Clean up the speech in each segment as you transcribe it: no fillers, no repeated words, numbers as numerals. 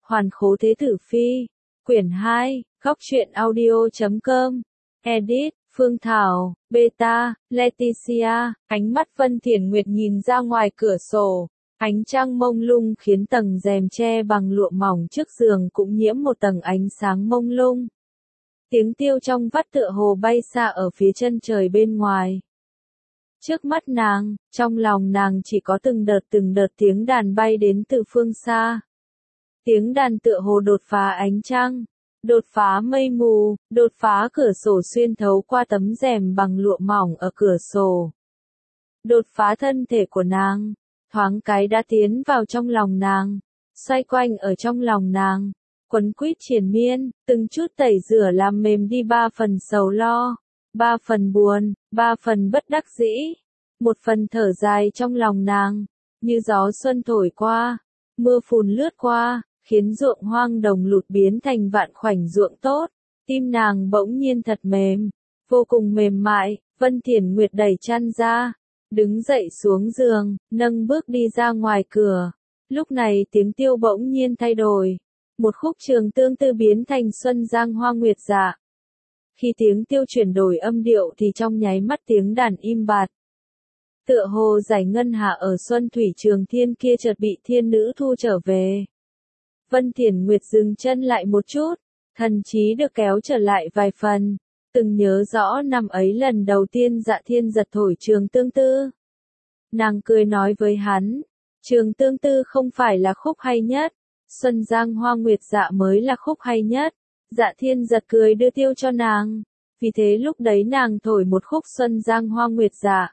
Hoàn khố thế tử phi. Quyển 2, góc truyện audio.com. Edit, Phương Thảo, Beta, Leticia. Ánh mắt Vân Thiển Nguyệt nhìn ra ngoài cửa sổ. Ánh trăng mông lung khiến tầng rèm che bằng lụa mỏng trước giường cũng nhiễm một tầng ánh sáng mông lung. Tiếng tiêu trong vắt tựa hồ bay xa ở phía chân trời bên ngoài. Trước mắt nàng, trong lòng nàng chỉ có từng đợt tiếng đàn bay đến từ phương xa. Tiếng đàn tựa hồ đột phá ánh trăng, đột phá mây mù, đột phá cửa sổ xuyên thấu qua tấm rèm bằng lụa mỏng ở cửa sổ. Đột phá thân thể của nàng, thoáng cái đã tiến vào trong lòng nàng, xoay quanh ở trong lòng nàng, quấn quýt triền miên, từng chút tẩy rửa làm mềm đi 3 phần sầu lo, 3 phần buồn, 3 phần bất đắc dĩ, 1 phần thở dài trong lòng nàng, như gió xuân thổi qua, mưa phùn lướt qua, khiến ruộng hoang đồng lụt biến thành vạn khoảnh ruộng tốt. Tim nàng bỗng nhiên thật mềm, vô cùng mềm mại. Vân Thiển Nguyệt đẩy chăn ra, đứng dậy xuống giường, nâng bước đi ra ngoài cửa. Lúc này tiếng tiêu bỗng nhiên thay đổi, một khúc trường tương tư biến thành xuân giang hoa nguyệt dạ. Khi tiếng tiêu chuyển đổi âm điệu thì trong nháy mắt tiếng đàn im bặt. Tựa hồ giải ngân hà ở xuân thủy trường thiên kia chợt bị thiên nữ thu trở về. Vân Thiển Nguyệt dừng chân lại một chút, thần trí được kéo trở lại vài phần, từng nhớ rõ năm ấy lần đầu tiên Dạ Thiên Giật thổi trường tương tư. Nàng cười nói với hắn, trường tương tư không phải là khúc hay nhất, xuân giang hoa nguyệt dạ mới là khúc hay nhất. Dạ Thiên Giật cười đưa tiêu cho nàng, vì thế lúc đấy nàng thổi một khúc xuân giang hoa nguyệt dạ.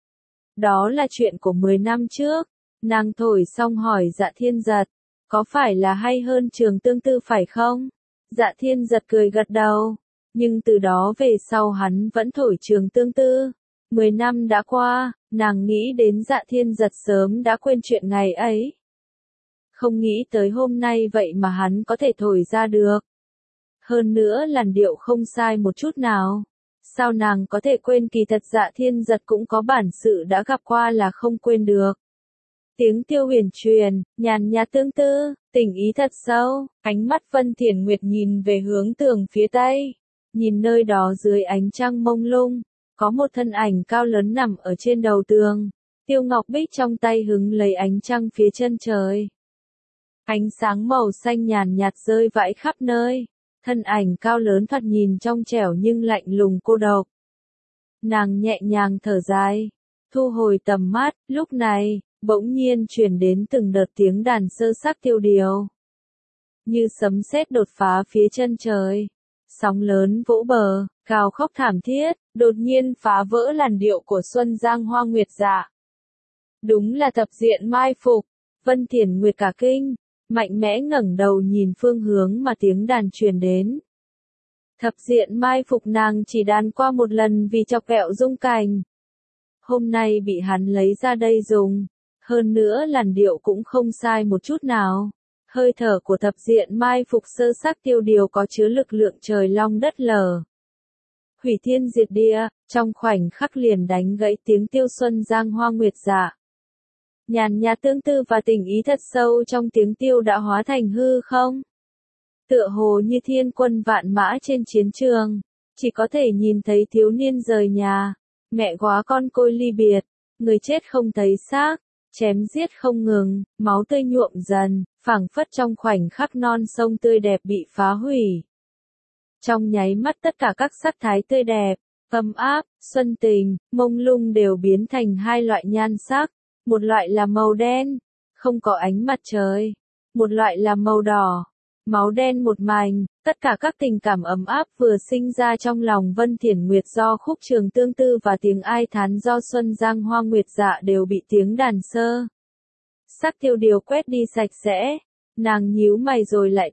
Đó là chuyện của 10 năm trước, nàng thổi xong hỏi Dạ Thiên Giật, có phải là hay hơn trường tương tư phải không? Dạ Thiên Giật cười gật đầu, nhưng từ đó về sau hắn vẫn thổi trường tương tư. 10 năm đã qua, nàng nghĩ đến Dạ Thiên Giật sớm đã quên chuyện ngày ấy. Không nghĩ tới hôm nay vậy mà hắn có thể thổi ra được. Hơn nữa làn điệu không sai một chút nào. Sao nàng có thể quên, kỳ thật Dạ Thiên Giật cũng có bản sự đã gặp qua là không quên được. Tiếng tiêu huyền truyền, nhàn nhạt tương tư, tình ý thật sâu. Ánh mắt Vân Thiển Nguyệt nhìn về hướng tường phía tây, nhìn nơi đó dưới ánh trăng mông lung, có một thân ảnh cao lớn nằm ở trên đầu tường. Tiêu ngọc bích trong tay hứng lấy ánh trăng phía chân trời. Ánh sáng màu xanh nhàn nhạt rơi vãi khắp nơi. Thân ảnh cao lớn thoạt nhìn trong trẻo nhưng lạnh lùng cô độc. Nàng nhẹ nhàng thở dài, thu hồi tầm mắt. Lúc này bỗng nhiên truyền đến từng đợt tiếng đàn sơ sắc tiêu điều. Như sấm sét đột phá phía chân trời. Sóng lớn vỗ bờ, gào khóc thảm thiết, đột nhiên phá vỡ làn điệu của xuân giang hoa nguyệt dạ. Đúng là thập diện mai phục. Vân Thiển Nguyệt cả kinh, mạnh mẽ ngẩng đầu nhìn phương hướng mà tiếng đàn truyền đến. Thập diện mai phục nàng chỉ đàn qua một lần vì chọc ghẹo Dung Cảnh. Hôm nay bị hắn lấy ra đây dùng. Hơn nữa làn điệu cũng không sai một chút nào. Hơi thở của thập diện mai phục sơ sắc tiêu điều có chứa lực lượng trời long đất lở. Hủy thiên diệt địa, trong khoảnh khắc liền đánh gãy tiếng tiêu xuân giang hoa nguyệt dạ. Nhàn nhạt tương tư và tình ý thật sâu trong tiếng tiêu đã hóa thành hư không. Tựa hồ như thiên quân vạn mã trên chiến trường, chỉ có thể nhìn thấy thiếu niên rời nhà, mẹ góa con côi ly biệt, người chết không thấy xác, chém giết không ngừng, máu tươi nhuộm dần, phảng phất trong khoảnh khắc non sông tươi đẹp bị phá hủy. Trong nháy mắt tất cả các sắc thái tươi đẹp, ấm áp, xuân tình, mông lung đều biến thành hai loại nhan sắc. Một loại là màu đen, không có ánh mặt trời. Một loại là màu đỏ, máu đen một mảnh. Tất cả các tình cảm ấm áp vừa sinh ra trong lòng Vân Thiển Nguyệt do khúc trường tương tư và tiếng ai thán do xuân giang hoa nguyệt dạ đều bị tiếng đàn sơ sắc tiêu điều quét đi sạch sẽ. Nàng nhíu mày rồi lại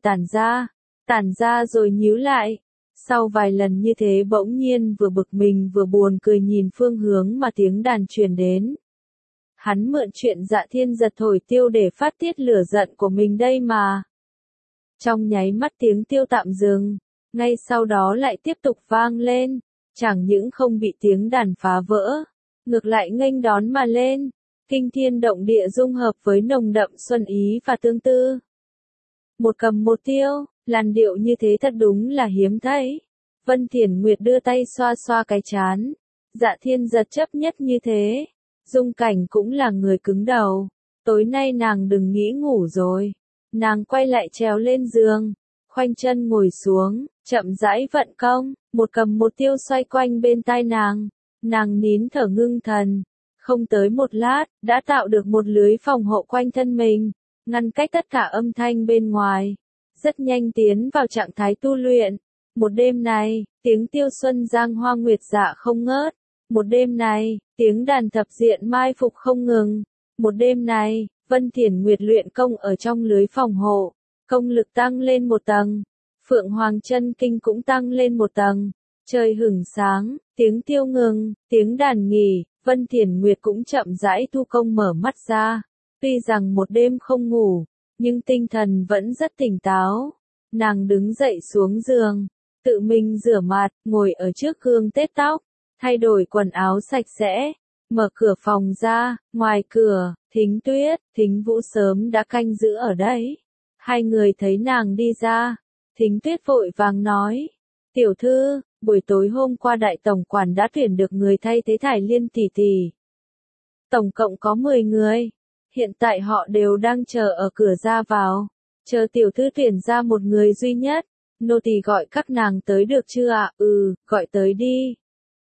tản ra rồi nhíu lại. Sau vài lần như thế bỗng nhiên vừa bực mình vừa buồn cười nhìn phương hướng mà tiếng đàn truyền đến. Hắn mượn chuyện Dạ Thiên Giật thổi tiêu để phát tiết lửa giận của mình đây mà. Trong nháy mắt tiếng tiêu tạm dừng, ngay sau đó lại tiếp tục vang lên, chẳng những không bị tiếng đàn phá vỡ, ngược lại nghênh đón mà lên, kinh thiên động địa dung hợp với nồng đậm xuân ý và tương tư. một cầm một tiêu, làn điệu như thế thật đúng là hiếm thấy. Vân Thiển Nguyệt đưa tay xoa xoa cái trán. Dạ Thiên Giật chấp nhất như thế. Dung Cảnh cũng là người cứng đầu. Tối nay nàng đừng nghĩ ngủ rồi. Nàng quay lại trèo lên giường, khoanh chân ngồi xuống, chậm rãi vận công, một cầm một tiêu xoay quanh bên tai nàng. Nàng nín thở ngưng thần. Không tới một lát, đã tạo được một lưới phòng hộ quanh thân mình, ngăn cách tất cả âm thanh bên ngoài. Rất nhanh tiến vào trạng thái tu luyện. Một đêm này, tiếng tiêu xuân giang hoa nguyệt dạ không ngớt. Một đêm này, tiếng đàn thập diện mai phục không ngừng. Một đêm này, Vân Thiển Nguyệt luyện công ở trong lưới phòng hộ. Công lực tăng lên một tầng. Phượng Hoàng chân kinh cũng tăng lên một tầng. Trời hửng sáng, tiếng tiêu ngừng, tiếng đàn nghỉ, Vân Thiển Nguyệt cũng chậm rãi thu công mở mắt ra. Tuy rằng một đêm không ngủ, nhưng tinh thần vẫn rất tỉnh táo. Nàng đứng dậy xuống giường, tự mình rửa mặt, ngồi ở trước gương tết tóc, thay đổi quần áo sạch sẽ, mở cửa phòng ra, ngoài cửa, Thính Tuyết, Thính Vũ sớm đã canh giữ ở đấy. Hai người thấy nàng đi ra, Thính Tuyết vội vàng nói, tiểu thư, buổi tối hôm qua đại tổng quản đã tuyển được người thay thế Thải Liên tỷ tỷ. Tổng cộng có 10 người, hiện tại họ đều đang chờ ở cửa ra vào, chờ tiểu thư tuyển ra một người duy nhất. Nô tỳ gọi các nàng tới được chưa ạ? Ừ, gọi tới đi.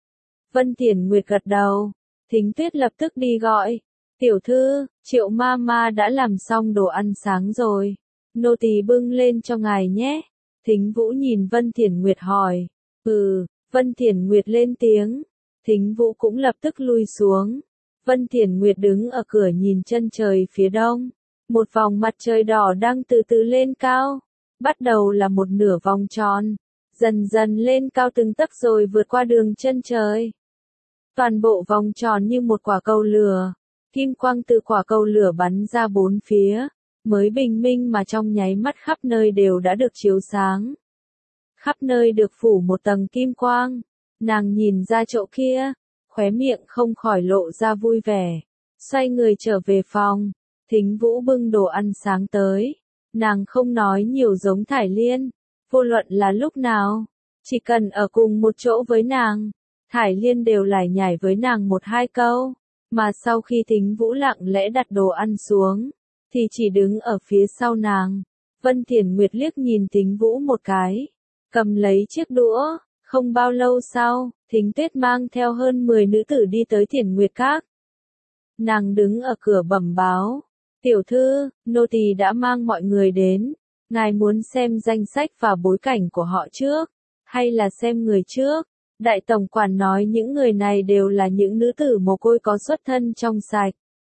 Vân Thiển Nguyệt gật đầu. Thính Tuyết lập tức đi gọi. Tiểu thư, Triệu ma ma đã làm xong đồ ăn sáng rồi. Nô tỳ bưng lên cho ngài nhé. Thính Vũ nhìn Vân Thiển Nguyệt hỏi. Ừ, Vân Thiển Nguyệt lên tiếng. Thính Vũ cũng lập tức lui xuống. Vân Thiển Nguyệt đứng ở cửa nhìn chân trời phía đông. Một vòng mặt trời đỏ đang từ từ lên cao. Bắt đầu là một nửa vòng tròn, dần dần lên cao từng tấc rồi vượt qua đường chân trời. Toàn bộ vòng tròn như một quả cầu lửa, kim quang từ quả cầu lửa bắn ra bốn phía, mới bình minh mà trong nháy mắt khắp nơi đều đã được chiếu sáng. Khắp nơi được phủ một tầng kim quang, nàng nhìn ra chỗ kia, khóe miệng không khỏi lộ ra vui vẻ, xoay người trở về phòng, Thính Vũ bưng đồ ăn sáng tới. Nàng không nói nhiều giống Thải Liên, vô luận là lúc nào, chỉ cần ở cùng một chỗ với nàng, Thải Liên đều lải nhải với nàng một hai câu, mà sau khi Thính Vũ lặng lẽ đặt đồ ăn xuống, thì chỉ đứng ở phía sau nàng. Vân Thiển Nguyệt liếc nhìn Thính Vũ một cái, cầm lấy chiếc đũa, không bao lâu sau, Thính Tuyết mang theo hơn 10 nữ tử đi tới Thiển Nguyệt Các. Nàng đứng ở cửa bẩm báo. Tiểu thư, nô tỳ đã mang mọi người đến, ngài muốn xem danh sách và bối cảnh của họ trước, hay là xem người trước? Đại tổng quản nói những người này đều là những nữ tử mồ côi có xuất thân trong sạch.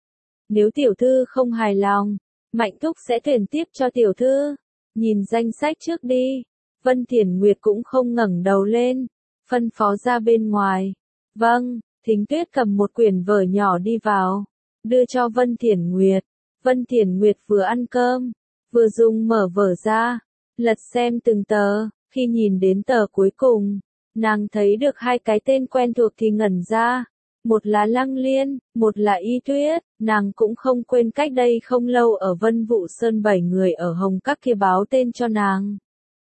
Nếu tiểu thư không hài lòng, Mạnh Thúc sẽ tuyển tiếp cho tiểu thư. Nhìn danh sách trước đi. Vân Thiển Nguyệt cũng không ngẩng đầu lên, phân phó ra bên ngoài. Vâng, Thính Tuyết cầm một quyển vở nhỏ đi vào, đưa cho Vân Thiển Nguyệt. Vân Thiển Nguyệt vừa ăn cơm, vừa dùng mở vở ra, lật xem từng tờ, khi nhìn đến tờ cuối cùng, nàng thấy được hai cái tên quen thuộc thì ngẩn ra, một là Lăng Liên, một là Y Tuyết, nàng cũng không quên cách đây không lâu ở Vân Vũ Sơn 7 người ở Hồng Các kia báo tên cho nàng.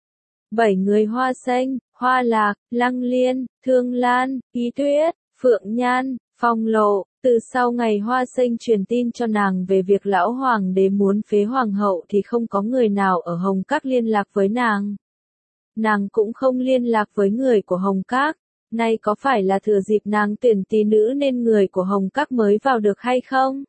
7 người Hoa Xanh, Hoa Lạc, Lăng Liên, Thương Lan, Y Tuyết, Phượng Nhan, Phong Lộ. Từ sau ngày Hoa Sinh truyền tin cho nàng về việc lão hoàng đế muốn phế hoàng hậu thì không có người nào ở Hồng Các liên lạc với nàng. Nàng cũng không liên lạc với người của Hồng Các. Nay có phải là thừa dịp nàng tuyển tỷ nữ nên người của Hồng Các mới vào được hay không?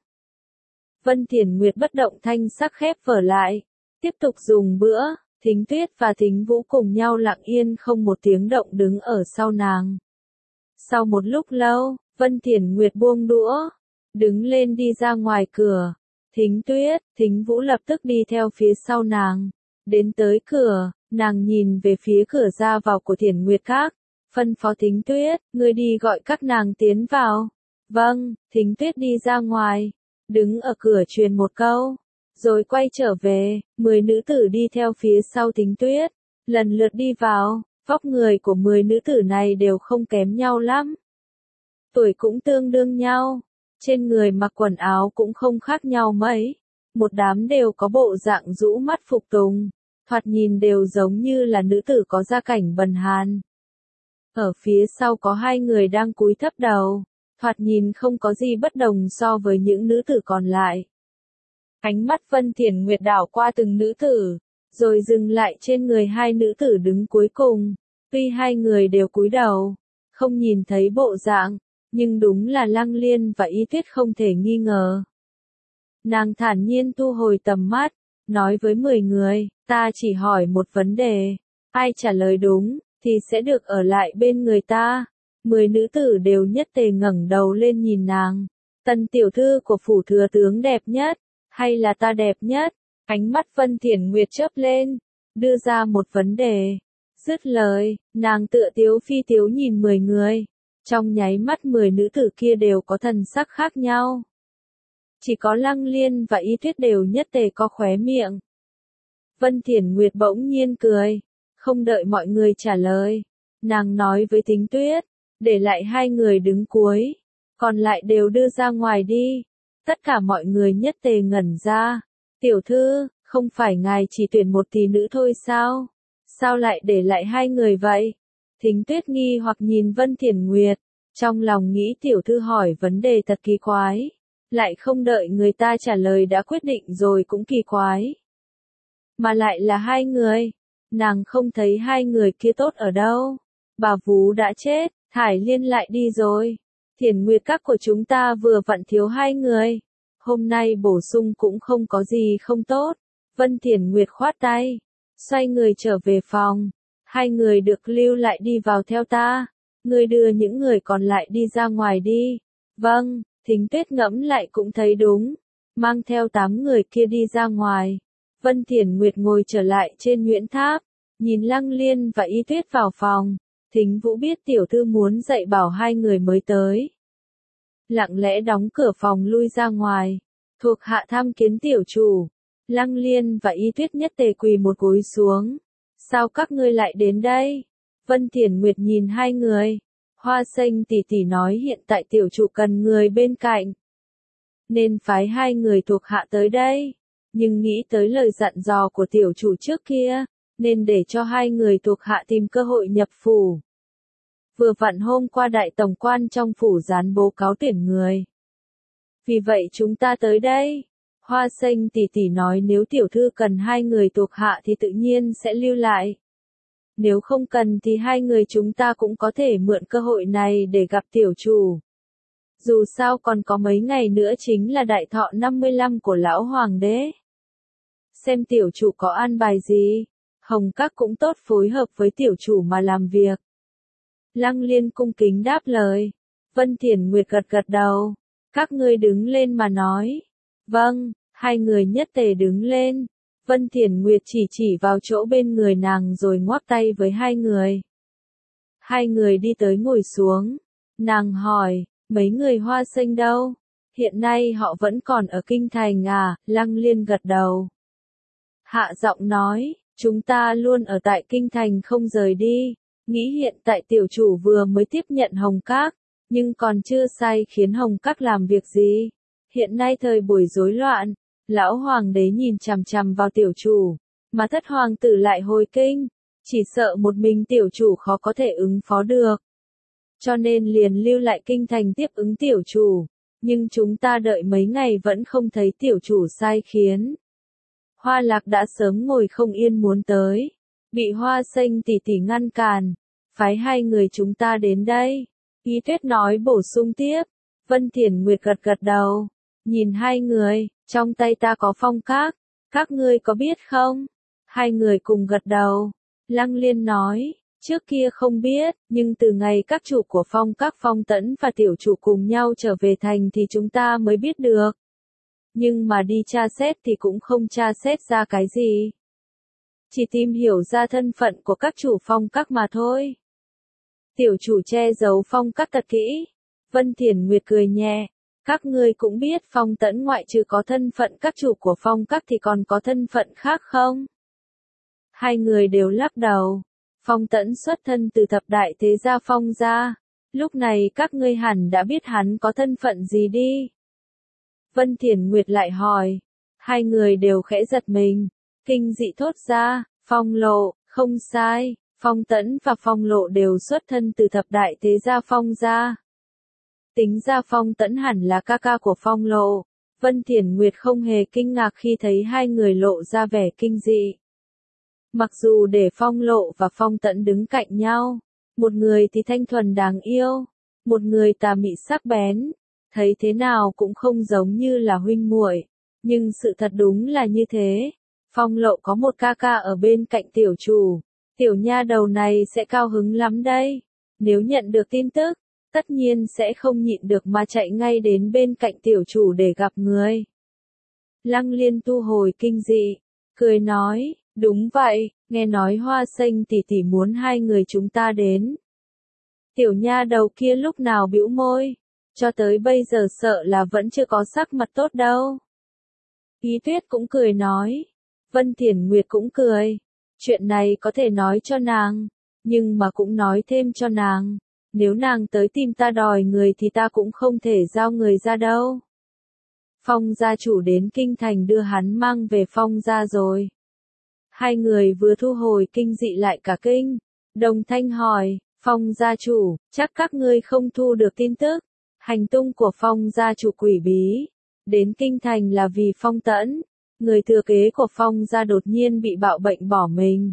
Vân Thiển Nguyệt bất động thanh sắc khép vở lại, tiếp tục dùng bữa. Thính Tuyết và Thính Vũ cùng nhau lặng yên không một tiếng động đứng ở sau nàng. Sau một lúc lâu, Vân Thiển Nguyệt buông đũa, đứng lên đi ra ngoài cửa. Thính Tuyết, Thính Vũ lập tức đi theo phía sau nàng. Đến tới cửa, nàng nhìn về phía cửa ra vào của Thiển Nguyệt Các, phân phó Thính Tuyết, ngươi đi gọi các nàng tiến vào. Vâng, Thính Tuyết đi ra ngoài, đứng ở cửa truyền một câu, rồi quay trở về. 10 nữ tử đi theo phía sau Thính Tuyết, lần lượt đi vào. Vóc người của 10 nữ tử này đều không kém nhau lắm. Tuổi cũng tương đương nhau, trên người mặc quần áo cũng không khác nhau mấy. một đám đều có bộ dạng rũ mắt phục tùng, thoạt nhìn đều giống như là nữ tử có gia cảnh bần hàn. Ở phía sau có hai người đang cúi thấp đầu, thoạt nhìn không có gì bất đồng so với những nữ tử còn lại. Ánh mắt Vân Thiển Nguyệt đảo qua từng nữ tử, rồi dừng lại trên người hai nữ tử đứng cuối cùng. Tuy hai người đều cúi đầu, không nhìn thấy bộ dạng, nhưng đúng là Lăng Liên và Y Tuyết không thể nghi ngờ. Nàng thản nhiên thu hồi tầm mắt, nói với 10 người, ta chỉ hỏi một vấn đề, ai trả lời đúng, thì sẽ được ở lại bên người ta. 10 nữ tử đều nhất tề ngẩng đầu lên nhìn nàng. Tân tiểu thư của phủ thừa tướng đẹp nhất, hay là ta đẹp nhất? Ánh mắt Vân Thiển Nguyệt chớp lên, đưa ra một vấn đề. Dứt lời, nàng tựa tiếu phi tiếu nhìn 10 người. Trong nháy mắt 10 nữ tử kia đều có thần sắc khác nhau. Chỉ có Lăng Liên và Y Tuyết đều nhất tề có khóe miệng. Vân Thiển Nguyệt bỗng nhiên cười, không đợi mọi người trả lời. Nàng nói với Tính Tuyết, để lại hai người đứng cuối, còn lại đều đưa ra ngoài đi. Tất cả mọi người nhất tề ngẩn ra. Tiểu thư, không phải ngài chỉ tuyển một tỷ nữ thôi sao? Sao lại để lại hai người vậy? Thính Tuyết nghi hoặc nhìn Vân Thiển Nguyệt, trong lòng nghĩ tiểu thư hỏi vấn đề thật kỳ quái. Lại không đợi người ta trả lời đã quyết định rồi cũng kỳ quái. Mà lại là hai người. Nàng không thấy hai người kia tốt ở đâu. Bà Vú đã chết, Thải Liên lại đi rồi. Thiển Nguyệt các của chúng ta vừa vặn thiếu hai người. Hôm nay bổ sung cũng không có gì không tốt. Vân Thiển Nguyệt khoát tay, xoay người trở về phòng. Hai người được lưu lại đi vào theo ta. Ngươi đưa những người còn lại đi ra ngoài đi. Vâng, Thính Tuyết ngẫm lại cũng thấy đúng. Mang theo 8 người kia đi ra ngoài. Vân Thiển Nguyệt ngồi trở lại trên Nguyễn Tháp. Nhìn Lăng Liên và Y Tuyết vào phòng. Thính Vũ biết tiểu thư muốn dạy bảo hai người mới tới. Lặng lẽ đóng cửa phòng lui ra ngoài. Thuộc hạ tham kiến tiểu chủ. Lăng Liên và Y Tuyết nhất tề quỳ một gối xuống. Sao các ngươi lại đến đây? Vân Thiển Nguyệt nhìn hai người. Hoa Xanh tỷ tỷ nói hiện tại tiểu chủ cần người bên cạnh, nên phái hai người thuộc hạ tới đây. Nhưng nghĩ tới lời dặn dò của tiểu chủ trước kia, nên để cho hai người thuộc hạ tìm cơ hội nhập phủ. Vừa vặn hôm qua đại tổng quan trong phủ dán bố cáo tuyển người. Vì vậy chúng ta tới đây. Hoa Xanh tỷ tỷ nói nếu tiểu thư cần hai người thuộc hạ thì tự nhiên sẽ lưu lại. Nếu không cần thì hai người chúng ta cũng có thể mượn cơ hội này để gặp tiểu chủ. Dù sao còn có mấy ngày nữa chính là đại thọ 55 của lão hoàng đế. Xem tiểu chủ có an bài gì. Hồng Các cũng tốt phối hợp với tiểu chủ mà làm việc. Lăng Liên cung kính đáp lời. Vân Thiển Nguyệt gật gật đầu. Các ngươi đứng lên mà nói. Vâng, hai người nhất tề đứng lên. Vân Thiển Nguyệt chỉ vào chỗ bên người nàng rồi ngoắc tay với hai người. Hai người đi tới ngồi xuống. Nàng hỏi, mấy người Hoa Xanh đâu? Hiện nay họ vẫn còn ở kinh thành à? Lăng Liên gật đầu. Hạ giọng nói, chúng ta luôn ở tại kinh thành không rời đi. Nghĩ hiện tại tiểu chủ vừa mới tiếp nhận Hồng Các, nhưng còn chưa sai khiến Hồng Các làm việc gì. Hiện nay thời buổi rối loạn. Lão hoàng đế nhìn chằm chằm vào tiểu chủ, mà thất hoàng tử lại hồi kinh, chỉ sợ một mình tiểu chủ khó có thể ứng phó được. Cho nên liền lưu lại kinh thành tiếp ứng tiểu chủ, nhưng chúng ta đợi mấy ngày vẫn không thấy tiểu chủ sai khiến. Hoa Lạc đã sớm ngồi không yên muốn tới, bị Hoa Xanh tỷ tỷ ngăn cản, phái hai người chúng ta đến đây. Y Tuyết nói bổ sung tiếp. Vân Thiển Nguyệt gật gật đầu, nhìn hai người. Trong tay ta có phong các ngươi có biết không? Hai người cùng gật đầu. Lăng Liên nói, trước kia không biết, nhưng từ ngày các chủ của Phong Tẫn và tiểu chủ cùng nhau trở về thành thì chúng ta mới biết được. Nhưng mà đi tra xét thì cũng không tra xét ra cái gì. Chỉ tìm hiểu ra thân phận của các chủ Phong Các mà thôi. Tiểu chủ che giấu Phong Các thật kỹ. Vân Thiển Nguyệt cười nhẹ. Các ngươi cũng biết Phong Tẫn ngoại trừ có thân phận các chủ của Phong Các thì còn có thân phận khác không? Hai người đều lắc đầu. Phong Tẫn xuất thân từ thập đại thế gia Phong gia. Lúc này các ngươi hẳn đã biết hắn có thân phận gì đi. Vân Thiển Nguyệt lại hỏi. Hai người đều khẽ giật mình, kinh dị thốt ra, Phong Lộ, không sai, Phong Tẫn và Phong Lộ đều xuất thân từ thập đại thế gia Phong gia. Tính ra Phong Tẫn hẳn là ca ca của Phong Lộ. Vân Thiển Nguyệt không hề kinh ngạc khi thấy hai người lộ ra vẻ kinh dị. Mặc dù để Phong Lộ và Phong Tẫn đứng cạnh nhau, một người thì thanh thuần đáng yêu, một người tà mị sắc bén, thấy thế nào cũng không giống như là huynh muội, nhưng sự thật đúng là như thế. Phong Lộ có một ca ca ở bên cạnh tiểu chủ, tiểu nha đầu này sẽ cao hứng lắm đây. Nếu nhận được tin tức, tất nhiên sẽ không nhịn được mà chạy ngay đến bên cạnh tiểu chủ để gặp người. Lăng Liên thu hồi kinh dị, cười nói, đúng vậy, nghe nói Hoa Xanh tỷ tỷ muốn hai người chúng ta đến. Tiểu nha đầu kia lúc nào bĩu môi, cho tới bây giờ sợ là vẫn chưa có sắc mặt tốt đâu. Ý Tuyết cũng cười nói, Vân Thiển Nguyệt cũng cười, chuyện này có thể nói cho nàng, nhưng mà cũng nói thêm cho nàng, nếu nàng tới tìm ta đòi người thì ta cũng không thể giao người ra đâu. Phong gia chủ đến kinh thành đưa hắn mang về Phong gia rồi. Hai người vừa thu hồi kinh dị lại cả kinh, đồng thanh hỏi, Phong gia chủ, chắc các ngươi không thu được tin tức, hành tung của Phong gia chủ quỷ bí, đến kinh thành là vì Phong Tẫn, người thừa kế của Phong gia đột nhiên bị bạo bệnh bỏ mình.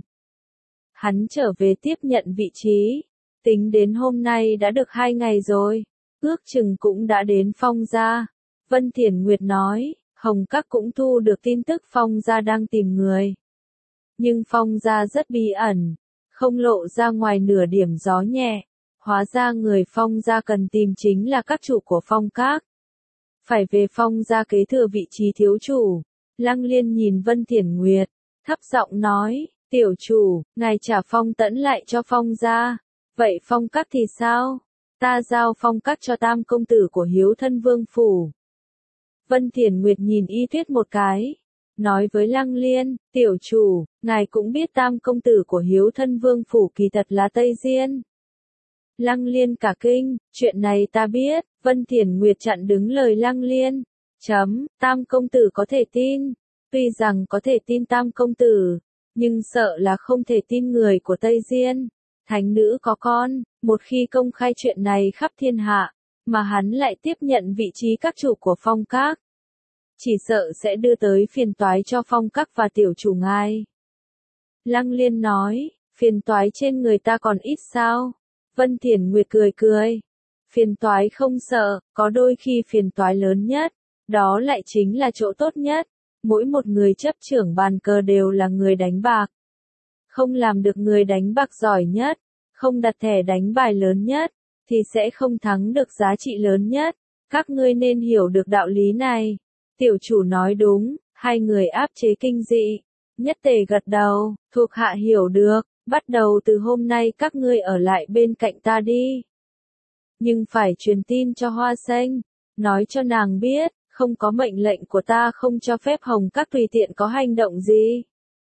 Hắn trở về tiếp nhận vị trí, tính đến hôm nay đã được 2 ngày rồi, ước chừng cũng đã đến Phong gia. Vân Thiển Nguyệt nói, Hồng Các cũng thu được tin tức Phong gia đang tìm người. Nhưng Phong gia rất bí ẩn, không lộ ra ngoài nửa điểm gió nhẹ. Hóa ra người Phong gia cần tìm chính là các chủ của Phong Các. Phải về Phong gia kế thừa vị trí thiếu chủ. Lăng Liên nhìn Vân Thiển Nguyệt, thấp giọng nói, tiểu chủ, ngài trả Phong Tẫn lại cho Phong gia. Vậy Phong Các thì sao? Ta giao Phong Các cho tam công tử của Hiếu Thân Vương phủ. Vân Thiển Nguyệt nhìn Y Tuyết một cái, nói với Lăng Liên, tiểu chủ, ngài cũng biết tam công tử của Hiếu Thân Vương phủ kỳ thật là Tây Diên. Lăng Liên cả kinh, chuyện này ta biết. Vân Thiển Nguyệt chặn đứng lời Lăng Liên. Tam công tử có thể tin, tuy rằng có thể tin tam công tử, nhưng sợ là không thể tin người của Tây Diên. Thánh nữ có con, một khi công khai chuyện này khắp thiên hạ, mà hắn lại tiếp nhận vị trí các chủ của Phong Các, chỉ sợ sẽ đưa tới phiền toái cho Phong Các và tiểu chủ ngài. Lăng Liên nói, phiền toái trên người ta còn ít sao? Vân Thiển Nguyệt cười cười. Phiền toái không sợ, có đôi khi phiền toái lớn nhất, đó lại chính là chỗ tốt nhất. Mỗi một người chấp trưởng bàn cờ đều là người đánh bạc. Không làm được người đánh bạc giỏi nhất, không đặt thẻ đánh bài lớn nhất, thì sẽ không thắng được giá trị lớn nhất. Các ngươi nên hiểu được đạo lý này. Tiểu chủ nói đúng, hai người áp chế kinh dị. Nhất Tề gật đầu, thuộc hạ hiểu được, bắt đầu từ hôm nay các ngươi ở lại bên cạnh ta đi. Nhưng phải truyền tin cho Hoa Xanh, nói cho nàng biết, không có mệnh lệnh của ta không cho phép Hồng Các tùy tiện có hành động gì.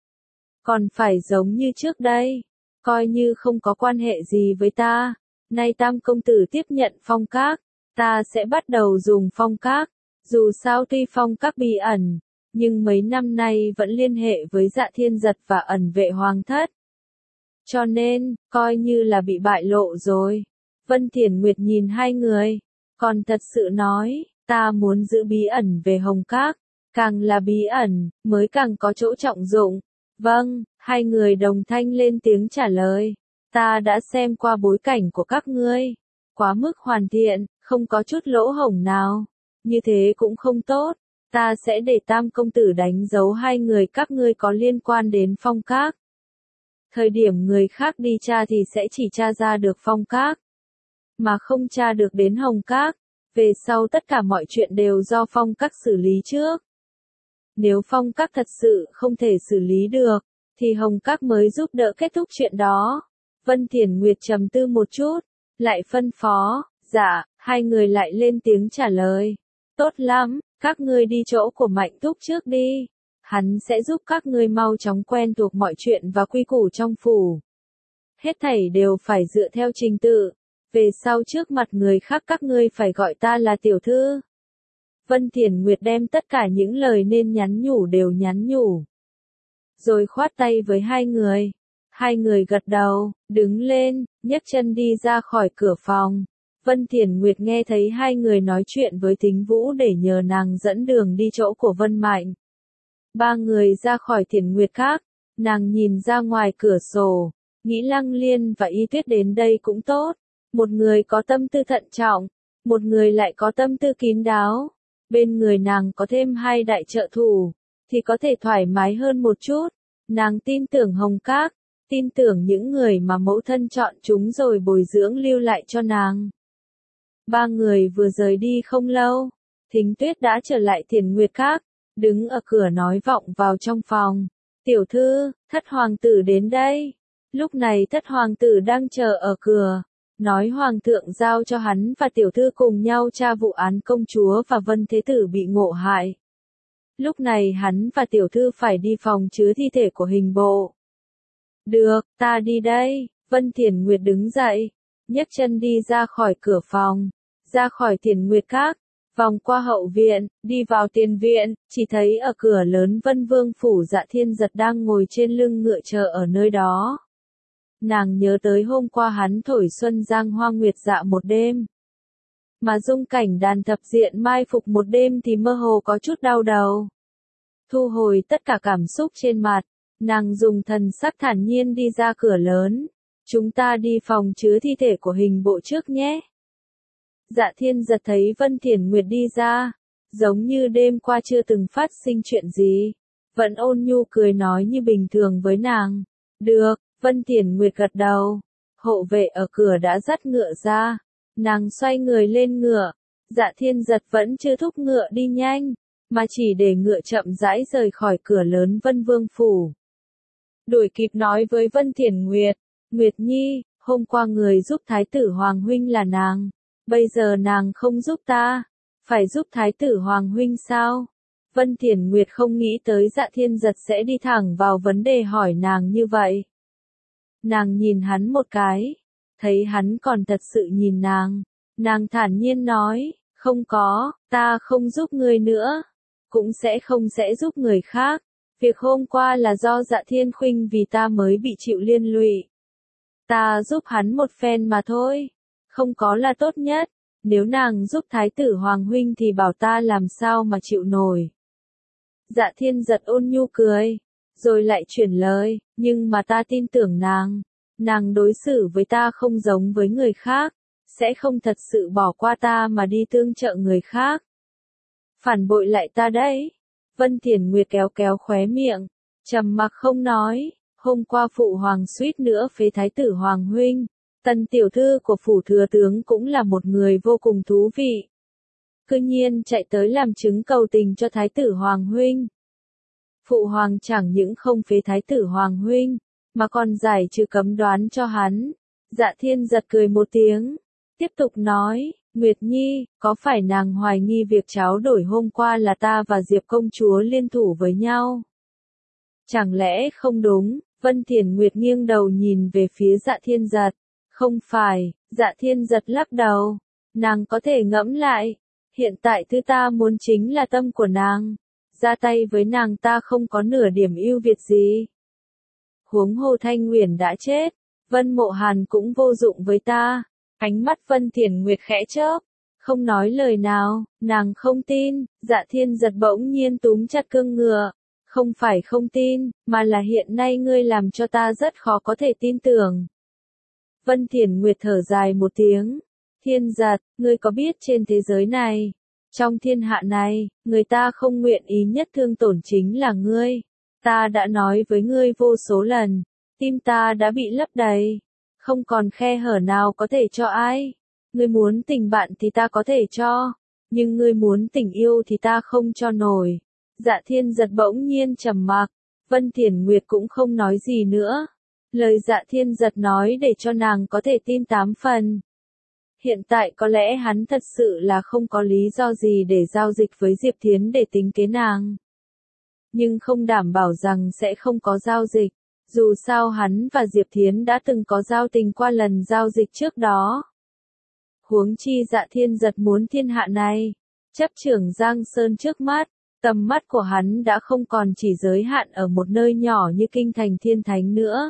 Còn phải giống như trước đây, coi như không có quan hệ gì với ta. Nay tam công tử tiếp nhận Phong Các, ta sẽ bắt đầu dùng Phong Các. Dù sao tuy Phong Các bí ẩn, nhưng mấy năm nay vẫn liên hệ với Dạ Thiên Giật và ẩn vệ hoàng thất. Cho nên, coi như là bị bại lộ rồi. Vân Thiển Nguyệt nhìn hai người, còn thật sự nói, ta muốn giữ bí ẩn về Hồng Các, càng là bí ẩn, mới càng có chỗ trọng dụng. Vâng, hai người đồng thanh lên tiếng trả lời. Ta đã xem qua bối cảnh của các ngươi, quá mức hoàn thiện, không có chút lỗ hổng nào. Như thế cũng không tốt, ta sẽ để tam công tử đánh dấu hai người các ngươi có liên quan đến Phong Các. Thời điểm người khác đi tra thì sẽ chỉ tra ra được Phong Các, mà không tra được đến Hồng Các. Về sau tất cả mọi chuyện đều do Phong Các xử lý trước. Nếu Phong Các thật sự không thể xử lý được, thì Hồng Các mới giúp đỡ kết thúc chuyện đó. Vân Thiển Nguyệt trầm tư một chút, lại phân phó, dạ, hai người lại lên tiếng trả lời. Tốt lắm, các ngươi đi chỗ của Mạnh Thúc trước đi. Hắn sẽ giúp các ngươi mau chóng quen thuộc mọi chuyện và quy củ trong phủ. Hết thảy đều phải dựa theo trình tự. Về sau trước mặt người khác các ngươi phải gọi ta là tiểu thư. Vân Thiển Nguyệt đem tất cả những lời nên nhắn nhủ đều nhắn nhủ. Rồi khoát tay với hai người. Hai người gật đầu, đứng lên, nhấc chân đi ra khỏi cửa phòng. Vân Thiển Nguyệt nghe thấy hai người nói chuyện với Thính Vũ để nhờ nàng dẫn đường đi chỗ của Vân Mạnh. Ba người ra khỏi Thiển Nguyệt Các, nàng nhìn ra ngoài cửa sổ, nghĩ Lăng Liên và Y Tuyết đến đây cũng tốt. Một người có tâm tư thận trọng, một người lại có tâm tư kín đáo. Bên người nàng có thêm hai đại trợ thủ, thì có thể thoải mái hơn một chút. Nàng tin tưởng Hồng Các, tin tưởng những người mà mẫu thân chọn chúng rồi bồi dưỡng lưu lại cho nàng. Ba người vừa rời đi không lâu, Thính Tuyết đã trở lại Thiển Nguyệt Các, đứng ở cửa nói vọng vào trong phòng. Tiểu thư, thất hoàng tử đến đây. Lúc này thất hoàng tử đang chờ ở cửa, nói hoàng thượng giao cho hắn và tiểu thư cùng nhau tra vụ án công chúa và Vân Thế Tử bị ngộ hại. Lúc này hắn và tiểu thư phải đi phòng chứa thi thể của hình bộ. Được, ta đi đây. Vân Thiển Nguyệt đứng dậy, nhấc chân đi ra khỏi cửa phòng, ra khỏi Thiển Nguyệt Các, vòng qua hậu viện, đi vào tiền viện, chỉ thấy ở cửa lớn Vân Vương phủ Dạ Thiên Giật đang ngồi trên lưng ngựa chờ ở nơi đó. Nàng nhớ tới hôm qua hắn thổi xuân giang hoa nguyệt dạ một đêm. Mà dung cảnh đàn thập diện mai phục một đêm thì mơ hồ có chút đau đầu. Thu hồi tất cả cảm xúc trên mặt, nàng dùng thần sắc thản nhiên đi ra cửa lớn. Chúng ta đi phòng chứa thi thể của hình bộ trước nhé. Dạ Thiên Giật thấy Vân Thiển Nguyệt đi ra, giống như đêm qua chưa từng phát sinh chuyện gì. Vẫn ôn nhu cười nói như bình thường với nàng. Được, Vân Thiển Nguyệt gật đầu. Hộ vệ ở cửa đã dắt ngựa ra. Nàng xoay người lên ngựa. Dạ Thiên Giật vẫn chưa thúc ngựa đi nhanh, mà chỉ để ngựa chậm rãi rời khỏi cửa lớn Vân Vương phủ. Đuổi kịp nói với Vân Thiển Nguyệt. Nguyệt Nhi, hôm qua người giúp Thái tử Hoàng Huynh là nàng. Bây giờ nàng không giúp ta. Phải giúp Thái tử Hoàng Huynh sao? Vân Thiển Nguyệt không nghĩ tới Dạ Thiên Giật sẽ đi thẳng vào vấn đề hỏi nàng như vậy. Nàng nhìn hắn một cái, thấy hắn còn thật sự nhìn nàng. Nàng thản nhiên nói, không có, ta không giúp người nữa. Cũng sẽ không giúp người khác. Việc hôm qua là do Dạ Thiên Khuynh vì ta mới bị chịu liên lụy. Ta giúp hắn một phen mà thôi. Không có là tốt nhất. Nếu nàng giúp Thái tử Hoàng Huynh thì bảo ta làm sao mà chịu nổi. Dạ Thiên Giật ôn nhu cười, rồi lại chuyển lời, nhưng mà ta tin tưởng nàng. Nàng đối xử với ta không giống với người khác, sẽ không thật sự bỏ qua ta mà đi tương trợ người khác. Phản bội lại ta đấy. Vân Thiển Nguyệt kéo kéo khóe miệng, trầm mặc không nói. Hôm qua phụ hoàng suýt nữa phế Thái tử Hoàng Huynh. Tần tiểu thư của phủ thừa tướng cũng là một người vô cùng thú vị. Cư nhiên chạy tới làm chứng cầu tình cho Thái tử Hoàng Huynh. Phụ hoàng chẳng những không phế Thái tử Hoàng Huynh, mà còn giải trừ cấm đoán cho hắn. Dạ Thiên Giật cười một tiếng, tiếp tục nói, Nguyệt Nhi, có phải nàng hoài nghi việc tráo đổi hôm qua là ta và Diệp công chúa liên thủ với nhau? Chẳng lẽ không đúng? Vân Thiển Nguyệt nghiêng đầu nhìn về phía Dạ Thiên Giật. Không phải, Dạ Thiên Giật lắc đầu. Nàng có thể ngẫm lại. Hiện tại thứ ta muốn chính là tâm của nàng. Ra tay với nàng ta không có nửa điểm ưu việt gì. Huống hồ Thanh Uyển đã chết. Vân Mộ Hàn cũng vô dụng với ta. Ánh mắt Vân Thiển Nguyệt khẽ chớp. Không nói lời nào, nàng không tin. Dạ Thiên Giật bỗng nhiên túm chặt cương ngựa. Không phải không tin, mà là hiện nay ngươi làm cho ta rất khó có thể tin tưởng. Vân Thiển Nguyệt thở dài một tiếng. Thiên Giật, ngươi có biết trên thế giới này, trong thiên hạ này, người ta không nguyện ý nhất thương tổn chính là ngươi. Ta đã nói với ngươi vô số lần, tim ta đã bị lấp đầy, không còn khe hở nào có thể cho ai. Ngươi muốn tình bạn thì ta có thể cho, nhưng ngươi muốn tình yêu thì ta không cho nổi. Dạ Thiên Giật bỗng nhiên trầm mặc, Vân Thiển Nguyệt cũng không nói gì nữa. Lời Dạ Thiên Giật nói để cho nàng có thể tin 8 phần. Hiện tại có lẽ hắn thật sự là không có lý do gì để giao dịch với Diệp Thiến để tính kế nàng. Nhưng không đảm bảo rằng sẽ không có giao dịch. Dù sao hắn và Diệp Thiến đã từng có giao tình qua lần giao dịch trước đó. Huống chi Dạ Thiên Giật muốn thiên hạ này. chấp trưởng Giang Sơn trước mắt. Tầm mắt của hắn đã không còn chỉ giới hạn ở một nơi nhỏ như kinh thành Thiên Thánh nữa,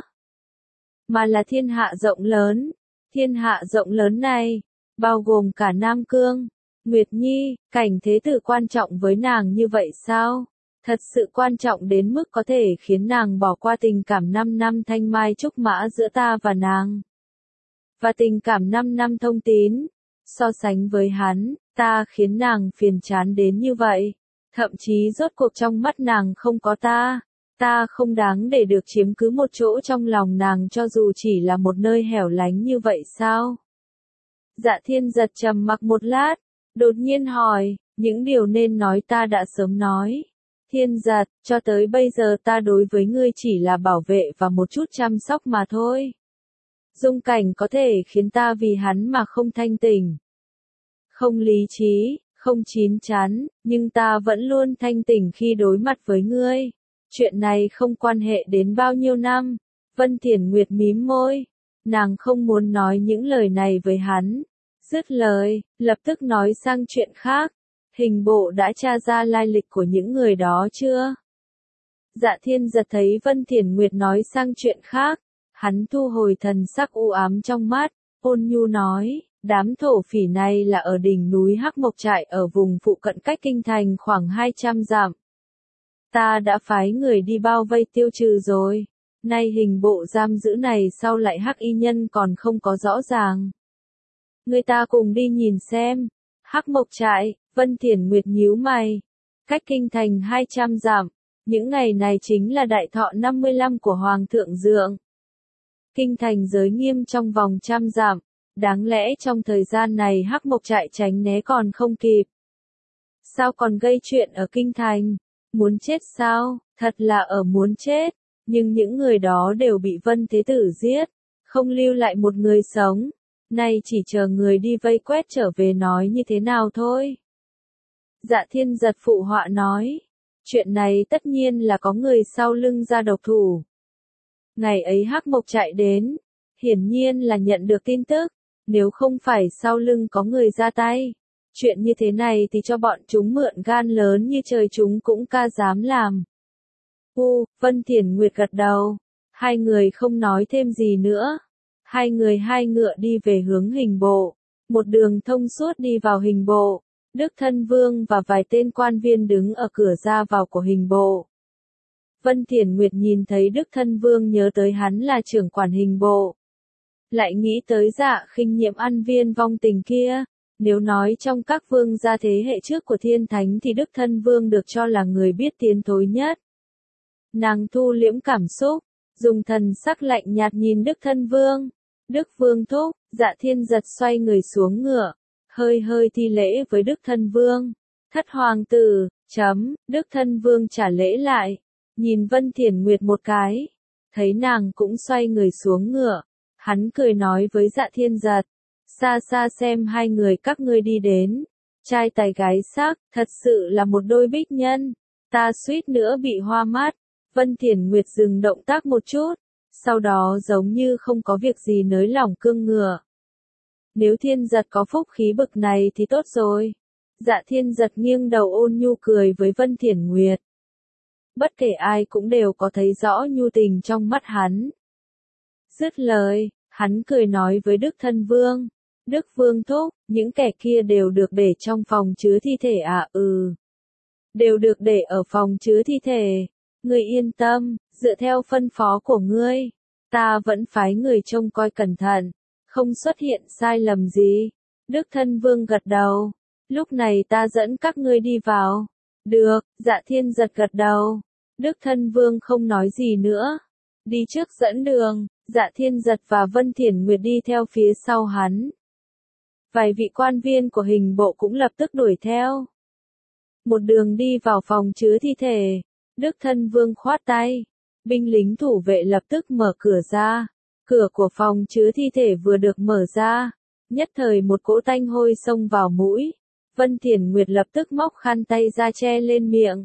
mà là thiên hạ rộng lớn. Thiên hạ rộng lớn này, bao gồm cả Nam Cương. Nguyệt Nhi, Cảnh Thế Tử quan trọng với nàng như vậy sao? Thật sự quan trọng đến mức có thể khiến nàng bỏ qua tình cảm 5 năm thanh mai trúc mã giữa ta và nàng. Và tình cảm 5 năm thông tín. So sánh với hắn, ta khiến nàng phiền chán đến như vậy. Thậm chí rốt cuộc trong mắt nàng không có ta. Ta không đáng để được chiếm cứ một chỗ trong lòng nàng cho dù chỉ là một nơi hẻo lánh như vậy sao? Dạ Thiên Giật trầm mặc một lát, đột nhiên hỏi, những điều nên nói ta đã sớm nói. Thiên Giật, cho tới bây giờ ta đối với ngươi chỉ là bảo vệ và một chút chăm sóc mà thôi. Dung Cảnh có thể khiến ta vì hắn mà không thanh tỉnh, không lý trí, không chín chắn, nhưng ta vẫn luôn thanh tỉnh khi đối mặt với ngươi. Chuyện này không quan hệ đến bao nhiêu năm. Vân Thiển Nguyệt mím môi. Nàng không muốn nói những lời này với hắn. Dứt lời, lập tức nói sang chuyện khác. Hình bộ đã tra ra lai lịch của những người đó chưa? Dạ Thiên Giật thấy Vân Thiển Nguyệt nói sang chuyện khác. Hắn thu hồi thần sắc u ám trong mắt, ôn nhu nói, đám thổ phỉ này là ở đỉnh núi Hắc Mộc Trại ở vùng phụ cận cách kinh thành khoảng 200 dặm. Ta đã phái người đi bao vây tiêu trừ rồi. Nay hình bộ giam giữ này sau lại Hắc Y Nhân còn không có rõ ràng. Người ta cùng đi nhìn xem. Hắc Mộc Trại, Vân Thiển Nguyệt nhíu mày. Cách kinh thành 200 dặm. Những ngày này chính là đại thọ 55 của Hoàng thượng Dượng. Kinh thành giới nghiêm trong vòng 100 dặm. Đáng lẽ trong thời gian này Hắc Mộc Trại tránh né còn không kịp. Sao còn gây chuyện ở kinh thành? Muốn chết sao? Thật là ở muốn chết. Nhưng những người đó đều bị Vân Thế Tử giết. Không lưu lại một người sống. Nay chỉ chờ người đi vây quét trở về nói như thế nào thôi. Dạ Thiên Giật phụ họa nói. Chuyện này tất nhiên là có người sau lưng ra độc thủ. Ngày ấy Hắc Mộc Trại đến. Hiển nhiên là nhận được tin tức. Nếu không phải sau lưng có người ra tay. Chuyện như thế này thì cho bọn chúng mượn gan lớn như trời chúng cũng ca dám làm. Vân Thiển Nguyệt gật đầu. Hai người không nói thêm gì nữa. Hai người hai ngựa đi về hướng hình bộ. Một đường thông suốt đi vào hình bộ. Đức Thân Vương và vài tên quan viên đứng ở cửa ra vào của hình bộ. Vân Thiển Nguyệt nhìn thấy Đức Thân Vương nhớ tới hắn là trưởng quản hình bộ. Lại nghĩ tới Dạ Khinh Nhiệm ăn viên vong tình kia. Nếu nói trong các vương gia thế hệ trước của Thiên Thánh thì Đức Thân Vương được cho là người biết tiến thối nhất. Nàng thu liễm cảm xúc, dùng thần sắc lạnh nhạt nhìn Đức Thân Vương. Đức Vương thúc, Dạ Thiên Giật xoay người xuống ngựa, hơi hơi thi lễ với Đức Thân Vương. Thất hoàng tử, Đức Thân Vương trả lễ lại, nhìn Vân Thiển Nguyệt một cái, thấy nàng cũng xoay người xuống ngựa, hắn cười nói với Dạ Thiên Giật, xa xa xem hai người các ngươi đi đến, trai tài gái sắc, thật sự là một đôi bích nhân, ta suýt nữa bị hoa mắt. Vân Thiển Nguyệt dừng động tác một chút, sau đó giống như không có việc gì nới lỏng cương ngựa. Nếu Thiên Giật có phúc khí bực này thì tốt rồi. Dạ Thiên Giật nghiêng đầu ôn nhu cười với Vân Thiển Nguyệt. Bất kể ai cũng đều có thấy rõ nhu tình trong mắt hắn. Dứt lời, hắn cười nói với Đức Thân Vương. Đức Vương thúc, những kẻ kia đều được để trong phòng chứa thi thể à? Đều được để ở phòng chứa thi thể. Ngươi yên tâm, dựa theo phân phó của ngươi, ta vẫn phái người trông coi cẩn thận, không xuất hiện sai lầm gì. Đức Thân Vương gật đầu. Lúc này ta dẫn các ngươi đi vào. Được, Dạ Thiên Giật gật đầu. Đức Thân Vương không nói gì nữa. Đi trước dẫn đường, Dạ Thiên Giật và Vân Thiển Nguyệt đi theo phía sau hắn. Vài vị quan viên của hình bộ cũng lập tức đuổi theo. Một đường đi vào phòng chứa thi thể. Đức Thân Vương khoát tay. Binh lính thủ vệ lập tức mở cửa ra. Cửa của phòng chứa thi thể vừa được mở ra. Nhất thời một cỗ tanh hôi xông vào mũi. Vân Thiển Nguyệt lập tức móc khăn tay ra che lên miệng.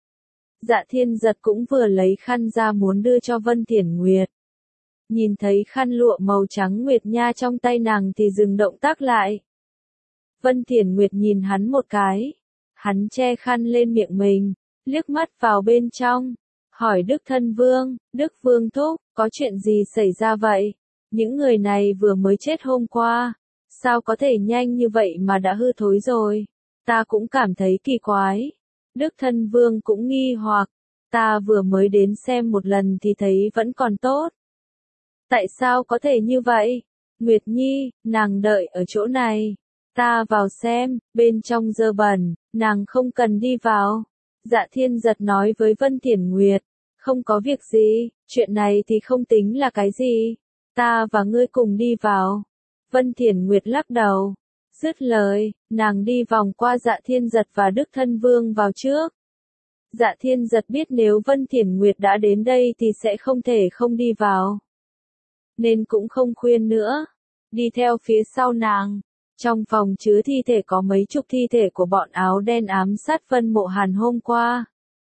Dạ Thiên Giật cũng vừa lấy khăn ra muốn đưa cho Vân Thiển Nguyệt. Nhìn thấy khăn lụa màu trắng nguyệt nha trong tay nàng thì dừng động tác lại. Vân Thiển Nguyệt nhìn hắn một cái. Hắn che khăn lên miệng mình, liếc mắt vào bên trong, hỏi Đức Thân Vương, Đức Vương thúc, có chuyện gì xảy ra vậy? Những người này vừa mới chết hôm qua, sao có thể nhanh như vậy mà đã hư thối rồi? Ta cũng cảm thấy kỳ quái. Đức Thân Vương cũng nghi hoặc, ta vừa mới đến xem một lần thì thấy vẫn còn tốt. Tại sao có thể như vậy? Nguyệt Nhi, nàng đợi ở chỗ này. Ta vào xem, bên trong dơ bẩn, nàng không cần đi vào. Dạ Thiên Giật nói với Vân Thiển Nguyệt, không có việc gì, chuyện này thì không tính là cái gì. Ta và ngươi cùng đi vào. Vân Thiển Nguyệt lắc đầu. Dứt lời, nàng đi vòng qua Dạ Thiên Giật và Đức Thân Vương vào trước. Dạ Thiên Giật biết nếu Vân Thiển Nguyệt đã đến đây thì sẽ không thể không đi vào. Nên cũng không khuyên nữa. Đi theo phía sau nàng. Trong phòng chứa thi thể có mấy chục thi thể của bọn áo đen ám sát Vân Mộ Hàn hôm qua.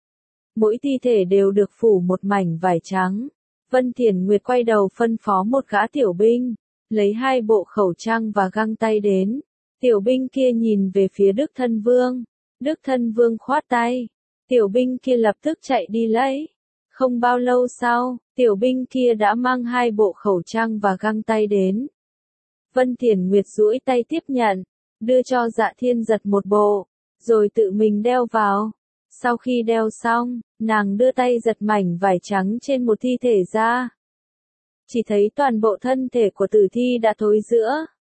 Mỗi thi thể đều được phủ một mảnh vải trắng. Vân Thiển Nguyệt quay đầu phân phó một gã tiểu binh, lấy 2 bộ khẩu trang và găng tay đến. Tiểu binh kia nhìn về phía Đức Thân Vương. Đức Thân Vương khoát tay. Tiểu binh kia lập tức chạy đi lấy. Không bao lâu sau, tiểu binh kia đã mang 2 bộ khẩu trang và găng tay đến. Vân Thiển Nguyệt duỗi tay tiếp nhận, đưa cho Dạ Thiên Giật một bộ, rồi tự mình đeo vào. Sau khi đeo xong, nàng đưa tay giật mảnh vải trắng trên một thi thể ra. Chỉ thấy toàn bộ thân thể của tử thi đã thối rữa.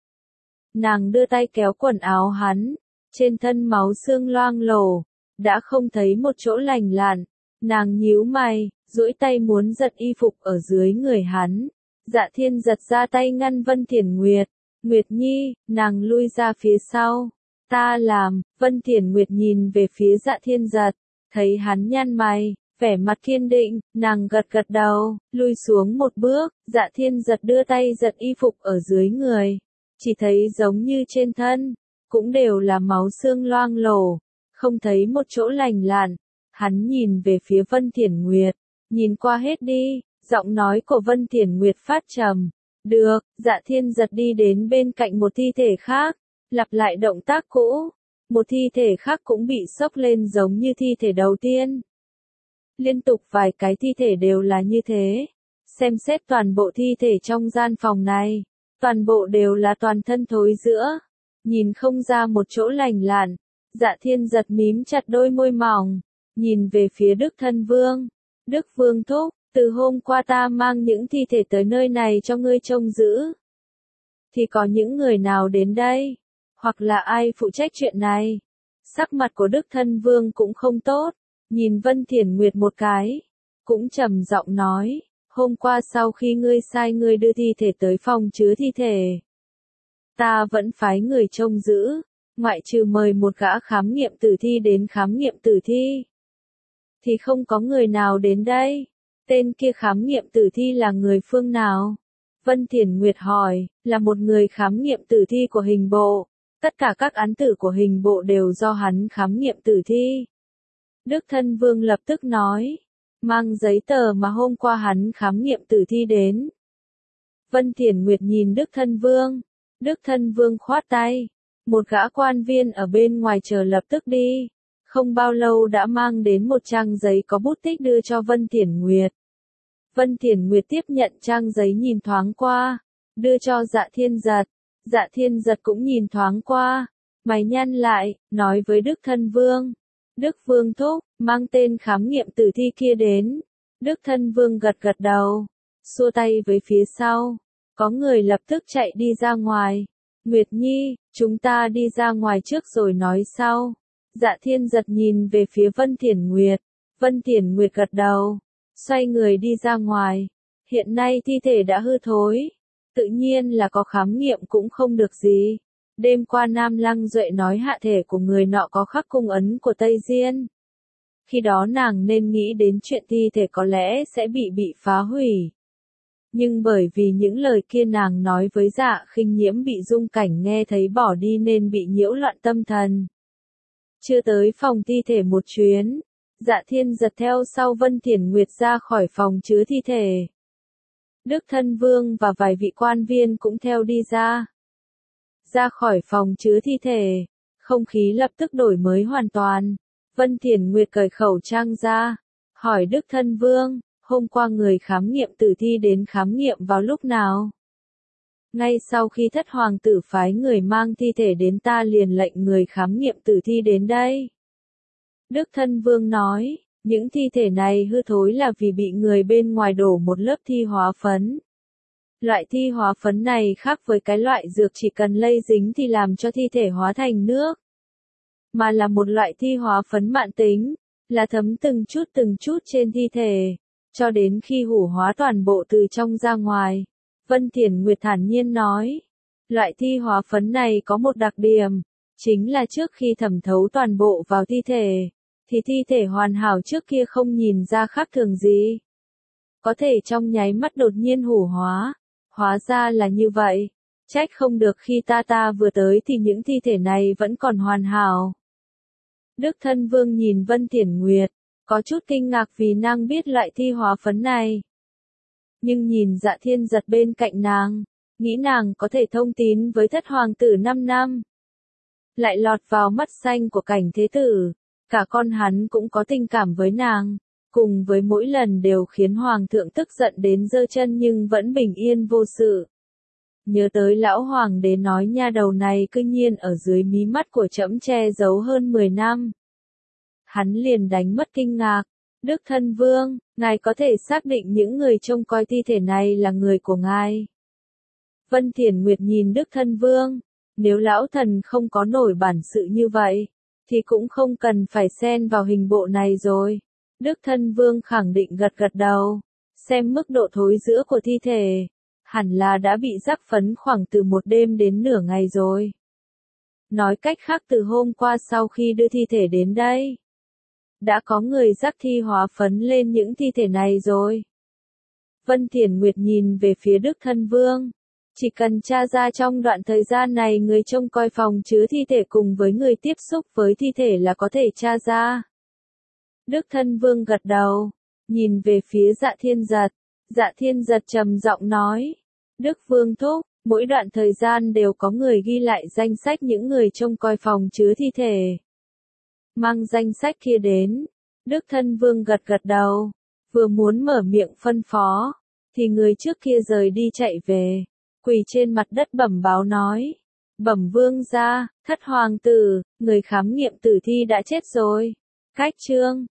Nàng đưa tay kéo quần áo hắn, trên thân máu xương loang lổ, đã không thấy một chỗ lành lặn. Nàng nhíu mày, duỗi tay muốn giật y phục ở dưới người hắn. Dạ Thiên Giật ra tay ngăn Vân Thiển Nguyệt. Nguyệt Nhi, nàng lui ra phía sau. Ta làm. Vân Thiển Nguyệt nhìn về phía Dạ Thiên Giật, thấy hắn nhăn mày, vẻ mặt kiên định, nàng gật gật đầu, lui xuống một bước. Dạ Thiên Giật đưa tay giật y phục ở dưới người, chỉ thấy giống như trên thân, cũng đều là máu xương loang lổ, không thấy một chỗ lành lặn. Hắn nhìn về phía Vân Thiển Nguyệt, nhìn qua hết đi. Giọng nói của Vân Thiển Nguyệt phát trầm. Được. Dạ Thiên Giật đi đến bên cạnh một thi thể khác, lặp lại động tác cũ. Một thi thể khác cũng bị xốc lên giống như thi thể đầu tiên. Liên tục vài cái thi thể đều là như thế. Xem xét toàn bộ thi thể trong gian phòng này, toàn bộ đều là toàn thân thối rữa, nhìn không ra một chỗ lành lặn. Dạ Thiên Giật mím chặt đôi môi mỏng, nhìn về phía Đức Thân Vương. Đức Vương thúc, từ hôm qua ta mang những thi thể tới nơi này cho ngươi trông giữ. Thì có những người nào đến đây? Hoặc là ai phụ trách chuyện này? Sắc mặt của Đức Thân Vương cũng không tốt, nhìn Vân Thiển Nguyệt một cái, cũng trầm giọng nói, hôm qua sau khi ngươi sai ngươi đưa thi thể tới phòng chứa thi thể, ta vẫn phái người trông giữ, ngoại trừ mời một gã khám nghiệm tử thi đến khám nghiệm tử thi, thì không có người nào đến đây. Tên kia khám nghiệm tử thi là người phương nào? Vân Thiển Nguyệt hỏi, là một người khám nghiệm tử thi của hình bộ. Tất cả các án tử của hình bộ đều do hắn khám nghiệm tử thi. Đức Thân Vương lập tức nói, mang giấy tờ mà hôm qua hắn khám nghiệm tử thi đến. Vân Thiển Nguyệt nhìn Đức Thân Vương. Đức Thân Vương khoát tay. Một gã quan viên ở bên ngoài chờ lập tức đi. Không bao lâu đã mang đến một trang giấy có bút tích đưa cho Vân Thiển Nguyệt. Vân Thiển Nguyệt tiếp nhận trang giấy nhìn thoáng qua, đưa cho Dạ Thiên Giật. Dạ Thiên Giật cũng nhìn thoáng qua, mày nhăn lại, nói với Đức Thân Vương. Đức Vương thúc, mang tên khám nghiệm tử thi kia đến. Đức Thân Vương gật gật đầu, xua tay với phía sau. Có người lập tức chạy đi ra ngoài. Nguyệt Nhi, chúng ta đi ra ngoài trước rồi nói sau. Dạ Thiên Giật nhìn về phía Vân Thiển Nguyệt. Vân Thiển Nguyệt gật đầu, xoay người đi ra ngoài. Hiện nay thi thể đã hư thối, tự nhiên là có khám nghiệm cũng không được gì. Đêm qua Nam Lăng Duệ nói hạ thể của người nọ có khắc cung ấn của Tây Diên. Khi đó nàng nên nghĩ đến chuyện thi thể có lẽ sẽ bị phá hủy. Nhưng bởi vì những lời kia nàng nói với Dạ Khinh Nhiễm bị Dung Cảnh nghe thấy bỏ đi nên bị nhiễu loạn tâm thần. Chưa tới phòng thi thể một chuyến, Dạ Thiên Giật theo sau Vân Thiển Nguyệt ra khỏi phòng chứa thi thể. Đức Thân Vương và vài vị quan viên cũng theo đi ra. Ra khỏi phòng chứa thi thể, Không khí lập tức đổi mới hoàn toàn. Vân Thiển Nguyệt cởi khẩu trang ra, hỏi Đức Thân Vương, hôm qua người khám nghiệm tử thi đến khám nghiệm vào lúc nào? Ngay sau khi thất hoàng tử phái người mang thi thể đến ta liền lệnh người khám nghiệm tử thi đến đây. Đức Thân Vương nói, những thi thể này hư thối là vì bị người bên ngoài đổ một lớp thi hóa phấn. Loại thi hóa phấn này khác với cái loại dược chỉ cần lây dính thì làm cho thi thể hóa thành nước. Mà là một loại thi hóa phấn mạn tính, là thấm từng chút trên thi thể, cho đến khi hủ hóa toàn bộ từ trong ra ngoài. Vân Thiển Nguyệt thản nhiên nói, loại thi hóa phấn này có một đặc điểm, chính là trước khi thẩm thấu toàn bộ vào thi thể, thì thi thể hoàn hảo trước kia không nhìn ra khác thường gì. Có thể trong nháy mắt đột nhiên hủ hóa, hóa ra là như vậy, trách không được khi ta vừa tới thì những thi thể này vẫn còn hoàn hảo. Đức Thân Vương nhìn Vân Thiển Nguyệt, có chút kinh ngạc vì nàng biết loại thi hóa phấn này. Nhưng nhìn Dạ Thiên Giật bên cạnh nàng, nghĩ nàng có thể thông tín với thất hoàng tử 5 năm. Lại lọt vào mắt xanh của Cảnh Thế Tử, cả con hắn cũng có tình cảm với nàng, cùng với mỗi lần đều khiến hoàng thượng tức giận đến giơ chân nhưng vẫn bình yên vô sự. Nhớ tới lão hoàng đế nói nha đầu này cư nhiên ở dưới mí mắt của trẫm che giấu hơn 10 năm. Hắn liền đánh mất kinh ngạc. Đức Thân Vương, ngài có thể xác định những người trông coi thi thể này là người của ngài. Vân Thiển Nguyệt nhìn Đức Thân Vương, nếu lão thần không có nổi bản sự như vậy, thì cũng không cần phải xen vào hình bộ này rồi. Đức Thân Vương khẳng định gật gật đầu, xem mức độ thối rữa của thi thể, hẳn là đã bị rắc phấn khoảng từ một đêm đến nửa ngày rồi. Nói cách khác từ hôm qua sau khi đưa thi thể đến đây, đã có người rắc thi hóa phấn lên những thi thể này rồi. Vân Thiển Nguyệt nhìn về phía Đức Thân Vương. Chỉ cần tra ra trong đoạn thời gian này người trông coi phòng chứa thi thể cùng với người tiếp xúc với thi thể là có thể tra ra. Đức Thân Vương gật đầu, nhìn về phía Dạ Thiên Giật. Dạ Thiên Giật trầm giọng nói, Đức Vương thúc, mỗi đoạn thời gian đều có người ghi lại danh sách những người trông coi phòng chứa thi thể. Mang danh sách kia đến. Đức Thân Vương gật gật đầu, vừa muốn mở miệng phân phó, thì người trước kia rời đi chạy về, quỳ trên mặt đất bẩm báo nói, bẩm vương gia, thất hoàng tử, người khám nghiệm tử thi đã chết rồi. Cách chương